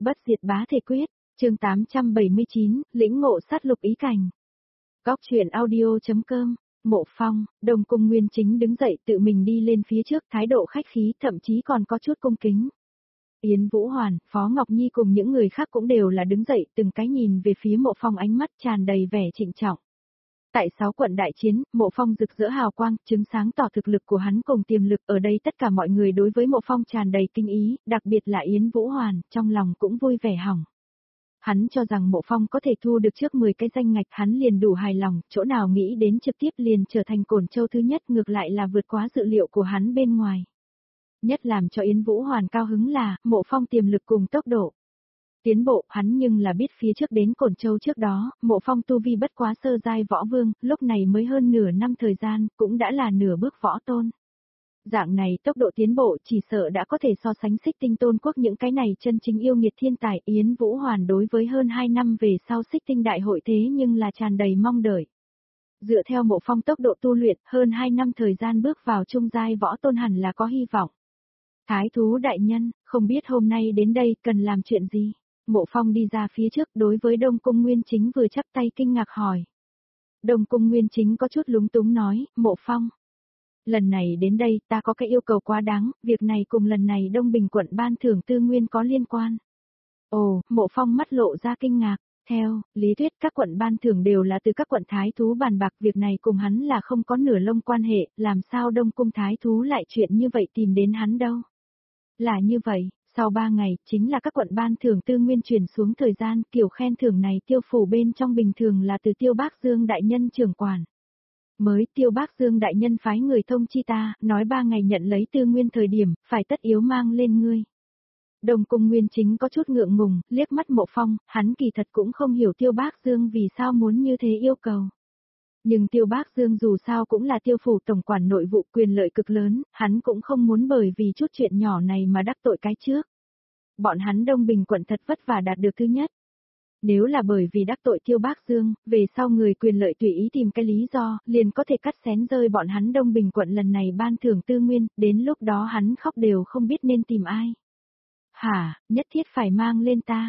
Bất diệt bá thể quyết, chương 879, lĩnh ngộ sát lục ý cảnh. Góc truyện audio.com, Mộ Phong, Đông Cung Nguyên Chính đứng dậy tự mình đi lên phía trước, thái độ khách khí, thậm chí còn có chút cung kính. Yến Vũ Hoàn, Phó Ngọc Nhi cùng những người khác cũng đều là đứng dậy, từng cái nhìn về phía Mộ Phong, ánh mắt tràn đầy vẻ trịnh trọng. Tại 6 quận đại chiến, Mộ Phong rực rỡ hào quang, chứng sáng tỏ thực lực của hắn cùng tiềm lực, ở đây tất cả mọi người đối với Mộ Phong tràn đầy kinh ý, đặc biệt là Yến Vũ Hoàn, trong lòng cũng vui vẻ hỏng. Hắn cho rằng Mộ Phong có thể thu được trước 10 cái danh ngạch, hắn liền đủ hài lòng, chỗ nào nghĩ đến trực tiếp liền trở thành Cổn Châu thứ nhất, ngược lại là vượt quá dự liệu của hắn bên ngoài. Nhất làm cho Yến Vũ Hoàn cao hứng là, Mộ Phong tiềm lực cùng tốc độ tiến bộ, hắn nhưng là biết phía trước đến Cổn Châu trước đó, Mộ Phong tu vi bất quá sơ giai võ vương, lúc này mới hơn nửa năm thời gian, cũng đã là nửa bước võ tôn. Dạng này tốc độ tiến bộ chỉ sợ đã có thể so sánh Xích Tinh Tôn Quốc những cái này chân chính yêu nghiệt thiên tài. Yến Vũ Hoàn đối với hơn 2 năm về sau Xích Tinh Đại hội thế nhưng là tràn đầy mong đợi. Dựa theo Mộ Phong tốc độ tu luyện, hơn 2 năm thời gian bước vào trung giai võ tôn hẳn là có hy vọng. Thái thú đại nhân, không biết hôm nay đến đây cần làm chuyện gì? Mộ Phong đi ra phía trước, đối với Đông Cung Nguyên Chính vừa chắp tay kinh ngạc hỏi. Đông Cung Nguyên Chính có chút lúng túng nói, Mộ Phong, lần này đến đây ta có cái yêu cầu quá đáng, việc này cùng lần này Đông Bình quận ban thưởng tư nguyên có liên quan. Ồ, Mộ Phong mắt lộ ra kinh ngạc, theo lý thuyết các quận ban thưởng đều là từ các quận thái thú bàn bạc, việc này cùng hắn là không có nửa lông quan hệ, làm sao Đông Cung thái thú lại chuyện như vậy tìm đến hắn đâu. Là như vậy, sau 3 ngày, chính là các quận ban thưởng tư nguyên chuyển xuống thời gian, kiểu khen thưởng này Tiêu phủ bên trong bình thường là từ Tiêu Bác Dương đại nhân trưởng quản. Mới Tiêu Bác Dương đại nhân phái người thông chi ta, nói 3 ngày nhận lấy tư nguyên thời điểm, phải tất yếu mang lên ngươi. Đông Cung Nguyên Chính có chút ngượng ngùng, liếc mắt Mộ Phong, hắn kỳ thật cũng không hiểu Tiêu Bác Dương vì sao muốn như thế yêu cầu. Nhưng Tiêu Bác Dương dù sao cũng là Tiêu phủ tổng quản nội vụ, quyền lợi cực lớn, hắn cũng không muốn bởi vì chút chuyện nhỏ này mà đắc tội cái trước. Bọn hắn Đông Bình quận thật vất vả đạt được thứ nhất. Nếu là bởi vì đắc tội Tiêu Bác Dương, về sau người quyền lợi tùy ý tìm cái lý do, liền có thể cắt xén rơi bọn hắn Đông Bình quận lần này ban thưởng tư nguyên, đến lúc đó hắn khóc đều không biết nên tìm ai. Hả, nhất thiết phải mang lên ta.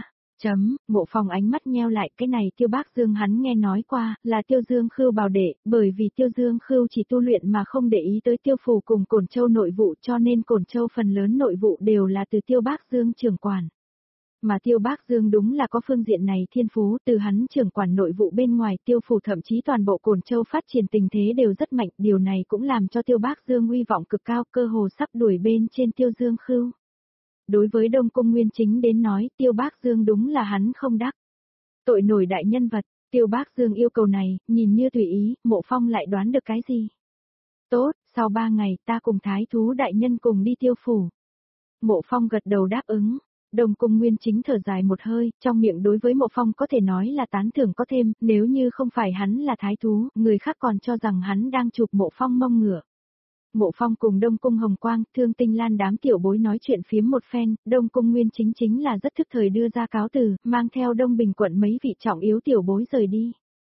Mộ Phong ánh mắt nheo lại, cái này Tiêu Bác Dương hắn nghe nói qua, là Tiêu Dương Khưu bảo đệ, bởi vì Tiêu Dương Khưu chỉ tu luyện mà không để ý tới Tiêu phủ cùng Cổn Châu nội vụ, cho nên Cổn Châu phần lớn nội vụ đều là từ Tiêu Bác Dương trưởng quản. Mà Tiêu Bác Dương đúng là có phương diện này thiên phú, từ hắn trưởng quản nội vụ bên ngoài Tiêu phủ thậm chí toàn bộ Cổn Châu phát triển tình thế đều rất mạnh, điều này cũng làm cho Tiêu Bác Dương uy vọng cực cao, cơ hồ sắp đuổi bên trên Tiêu Dương Khưu. Đối với Đông Cung Nguyên Chính đến nói, Tiêu Bác Dương đúng là hắn không đắc tội nổi đại nhân vật. Tiêu Bác Dương yêu cầu này, nhìn như tùy ý, Mộ Phong lại đoán được cái gì. Tốt, sau 3 ngày ta cùng thái thú đại nhân cùng đi Tiêu phủ. Mộ Phong gật đầu đáp ứng. Đông Cung Nguyên Chính thở dài một hơi, trong miệng đối với Mộ Phong có thể nói là tán thưởng có thêm, nếu như không phải hắn là thái thú, người khác còn cho rằng hắn đang chụp Mộ Phong mông ngựa. Mộ Phong cùng Đông Cung Hồng Quang, Thương Tinh Lan đám tiểu bối nói chuyện phiếm một phen, Đông Cung Nguyên chính là rất thức thời đưa ra cáo từ, mang theo Đông Bình quận mấy vị trọng yếu tiểu bối rời đi.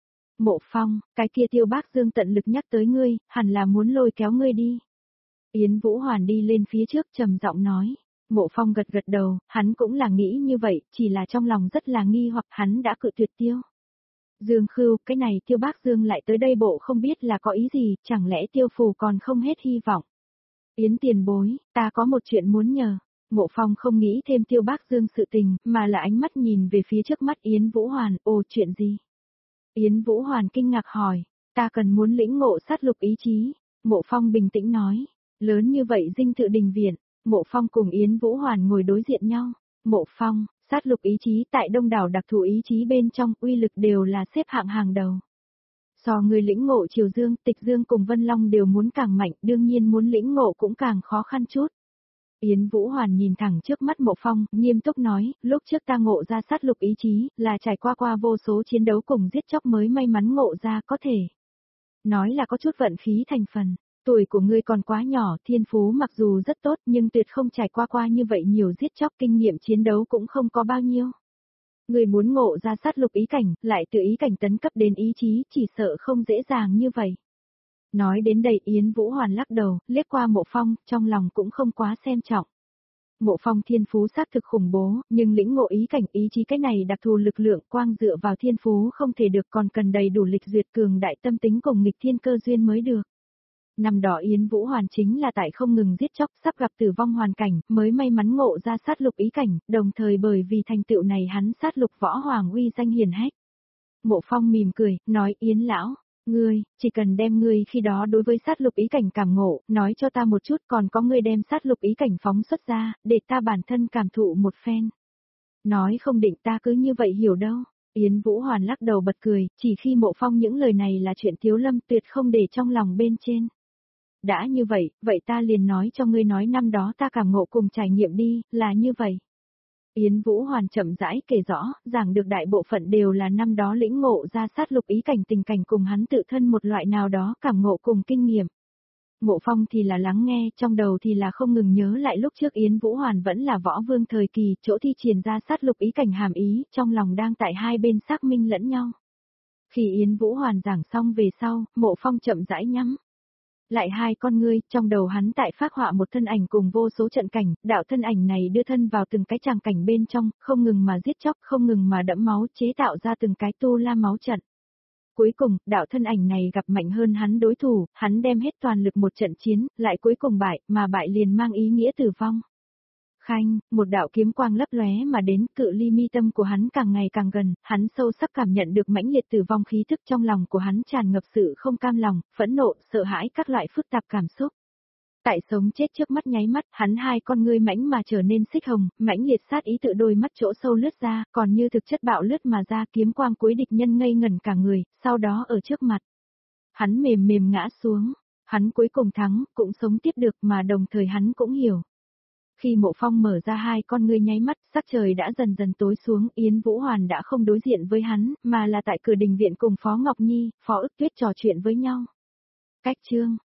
Mộ Phong, cái kia Tiêu Bác Dương tận lực nhắc tới ngươi, hẳn là muốn lôi kéo ngươi đi. Yến Vũ Hoàn đi lên phía trước trầm giọng nói. Mộ Phong gật gật đầu, hắn cũng là nghĩ như vậy, chỉ là trong lòng rất là nghi hoặc hắn đã cự tuyệt Tiêu Dương Khưu, cái này Tiêu Bác Dương lại tới đây bộ không biết là có ý gì, chẳng lẽ Tiêu phủ còn không hết hy vọng. Yến tiền bối, ta có một chuyện muốn nhờ. Mộ Phong không nghĩ thêm Tiêu Bác Dương sự tình, mà là ánh mắt nhìn về phía trước mắt Yến Vũ Hoàn, ồ chuyện gì? Yến Vũ Hoàn kinh ngạc hỏi, ta cần muốn lĩnh ngộ sát lục ý chí. Mộ Phong bình tĩnh nói, lớn như vậy dinh thự đình viện. Mộ Phong cùng Yến Vũ Hoàn ngồi đối diện nhau. Mộ Phong, sát lục ý chí tại đông đảo đặc thù ý chí bên trong uy lực đều là xếp hạng hàng đầu. So người lĩnh ngộ Triều Dương, Tịch Dương cùng Vân Long đều muốn càng mạnh, đương nhiên muốn lĩnh ngộ cũng càng khó khăn chút. Yến Vũ Hoàn nhìn thẳng trước mắt Mộ Phong, nghiêm túc nói, lúc trước ta ngộ ra sát lục ý chí, là trải qua vô số chiến đấu cùng giết chóc mới may mắn ngộ ra, có thể nói là có chút vận khí thành phần. Tuổi của ngươi còn quá nhỏ, thiên phú mặc dù rất tốt nhưng tuyệt không trải qua như vậy nhiều giết chóc, kinh nghiệm chiến đấu cũng không có bao nhiêu. Ngươi muốn ngộ ra sát lục ý cảnh, lại từ ý cảnh tấn cấp đến ý chí, chỉ sợ không dễ dàng như vậy. Nói đến đây Yến Vũ Hoàn lắc đầu, liếc qua Mộ Phong, trong lòng cũng không quá xem trọng. Mộ Phong thiên phú xác thực khủng bố, nhưng lĩnh ngộ ý cảnh ý chí cái này đặc thù lực lượng quang dựa vào thiên phú không thể được, còn cần đầy đủ lịch duyệt cường đại tâm tính cùng nghịch thiên cơ duyên mới được. Năm đó Yến Vũ Hoàn chính là tại không ngừng giết chóc sắp gặp tử vong hoàn cảnh, mới may mắn ngộ ra sát lục ý cảnh, đồng thời bởi vì thành tựu này hắn sát lục võ hoàng uy danh hiển hách. Mộ Phong mỉm cười, nói Yến lão, ngươi, chỉ cần đem ngươi khi đó đối với sát lục ý cảnh cảm ngộ, nói cho ta một chút, còn có ngươi đem sát lục ý cảnh phóng xuất ra, để ta bản thân cảm thụ một phen. Nói không định ta cứ như vậy hiểu đâu. Yến Vũ Hoàn lắc đầu bật cười, chỉ khi Mộ Phong những lời này là chuyện Tiếu Lâm tuyệt không để trong lòng bên trên. Đã như vậy, vậy ta liền nói cho ngươi nói năm đó ta cảm ngộ cùng trải nghiệm đi, là như vậy. Yến Vũ Hoàn chậm rãi kể rõ, giảng được đại bộ phận đều là năm đó lĩnh ngộ ra sát lục ý cảnh tình cảnh cùng hắn tự thân một loại nào đó cảm ngộ cùng kinh nghiệm. Mộ Phong thì là lắng nghe, trong đầu thì là không ngừng nhớ lại lúc trước Yến Vũ Hoàn vẫn là võ vương thời kỳ, chỗ thi triển ra sát lục ý cảnh hàm ý, trong lòng đang tại hai bên xác minh lẫn nhau. Khi Yến Vũ Hoàn giảng xong về sau, Mộ Phong chậm rãi nhắm lại hai con ngươi, trong đầu hắn tại phác họa một thân ảnh cùng vô số trận cảnh, đạo thân ảnh này đưa thân vào từng cái tràng cảnh bên trong, không ngừng mà giết chóc, không ngừng mà đẫm máu, chế tạo ra từng cái tu la máu trận. Cuối cùng, đạo thân ảnh này gặp mạnh hơn hắn đối thủ, hắn đem hết toàn lực một trận chiến, lại cuối cùng bại, mà bại liền mang ý nghĩa tử vong. Khanh, một đạo kiếm quang lấp lóe mà đến, cự ly mi tâm của hắn càng ngày càng gần, hắn sâu sắc cảm nhận được mãnh liệt tử vong khí thức, trong lòng của hắn tràn ngập sự không cam lòng, phẫn nộ, sợ hãi các loại phức tạp cảm xúc. Tại sống chết trước mắt nháy mắt, hắn hai con ngươi mãnh mà trở nên xích hồng, mãnh liệt sát ý tự đôi mắt chỗ sâu lướt ra, còn như thực chất bạo lướt mà ra, kiếm quang cuối địch nhân ngây ngẩn cả người, sau đó ở trước mặt. Hắn mềm mềm ngã xuống, hắn cuối cùng thắng, cũng sống tiếp được mà đồng thời hắn cũng hiểu. Khi Mộ Phong mở ra hai con ngươi nháy mắt, sắc trời đã dần dần tối xuống, Yến Vũ Hoàn đã không đối diện với hắn, mà là tại cửa đình viện cùng Phó Ngọc Nhi, Phó Ức Tuyết trò chuyện với nhau. Cách chương